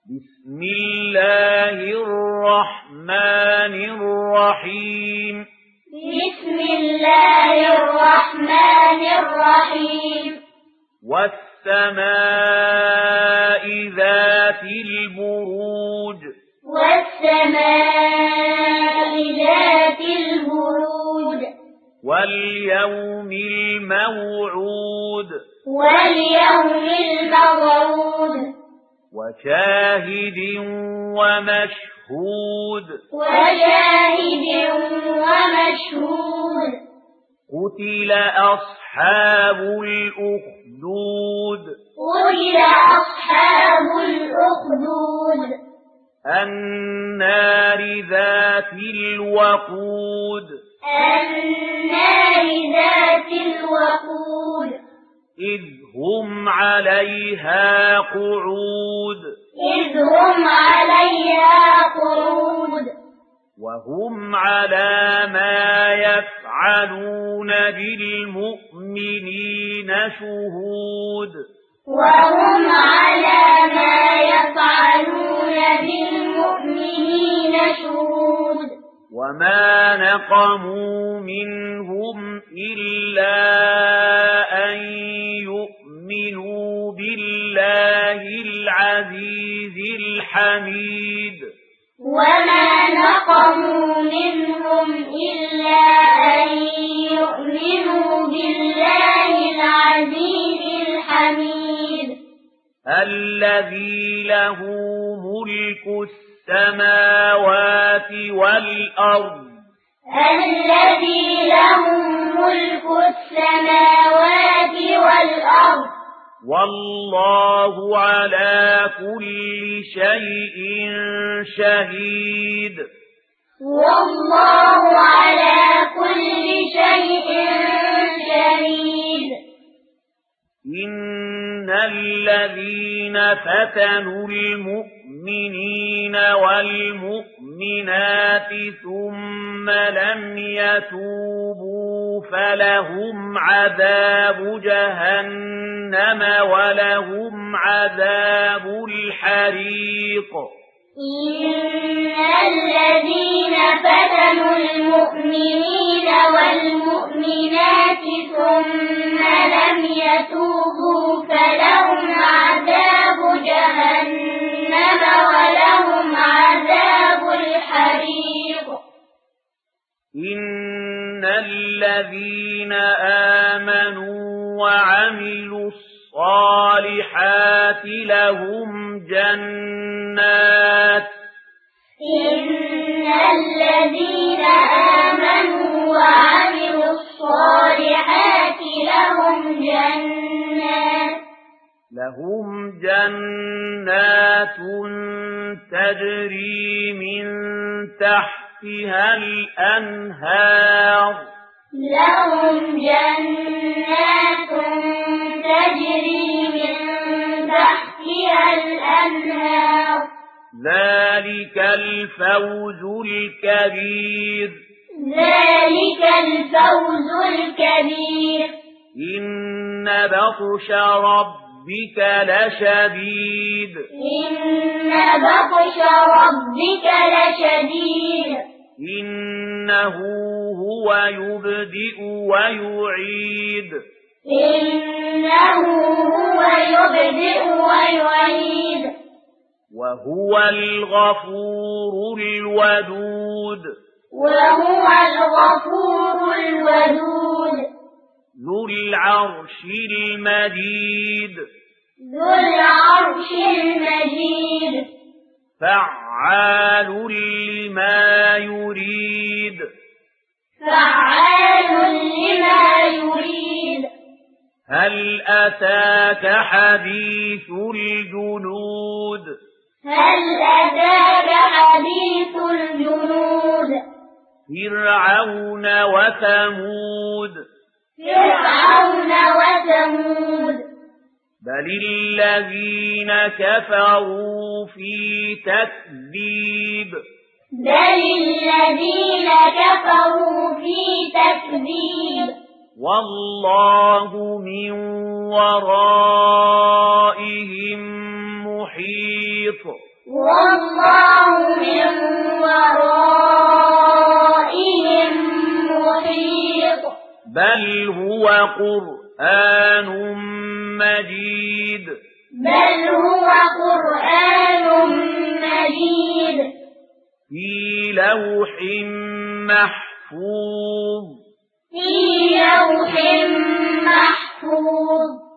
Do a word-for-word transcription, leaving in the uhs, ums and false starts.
بسم الله الرحمن الرحيم بسم الله الرحمن الرحيم والسماء ذات البروج والسماء ذات البروج واليوم الموعود واليوم الموعود وشاهد ومشهود وشاهد ومشهود قتل أصحاب الأخدود قتل أصحاب الأخدود النار ذات الوقود النار ذات الوقود إذ هم عليها قعود إذ هم عليها قعود وهم على ما يفعلون بالمؤمنين شهود وهم على ما يفعلون بالمؤمنين شهود وما نقموا منهم إلا أن يؤمنوا بالله العزيز الحميد وما نقموا منهم إلا أن يؤمنوا بالله العزيز الحميد الذي له ملك السماوات والأرض الذي له ملك السماوات والأرض والله على كل شيء شهيد والله على كل شيء شهيد إن الذين فتنوا المؤمنين والمؤمنات ثم لم يتوبوا فلهم عذاب جهنم ولهم عذاب الحريق إن الذين فتنوا المؤمنين والمؤمنات ثم لم يتوبوا فلهم عذاب جهنم ولهم عذاب الحريق إن الذين آمنوا وعملوا الصالحات لهم جنات إن الذين آمنوا وعملوا الصالحات لهم جنات لهم جنات تجري من تحتها الأنهار لهم جنات تجري من تحتها الأنهار ذلك الفوز الكبير ذلك الفوز الكبير إن بطش ربك لشديد إن بطش ربك لشديد إنه هو يبدئ ويعيد إنه هو يبدئ ويعيد وهو الغفور الودود وهو الغفور الودود ذو العرش المجيد ذو العرش المجيد فعال لما يريد فعال لما يريد هل أتاك حديث الجنود هل أتاك حديث الجنود فرعون وثمود فرعون وثمود بل الذين كفروا في تكذيب بل الذين كفروا في تكذيب والله من ورائهم محيط والله من ورائهم محيط. بل هو قرآن مجيد. بل هو قرآن مجيد. في لوح محفوظ. في لوح محفوظ.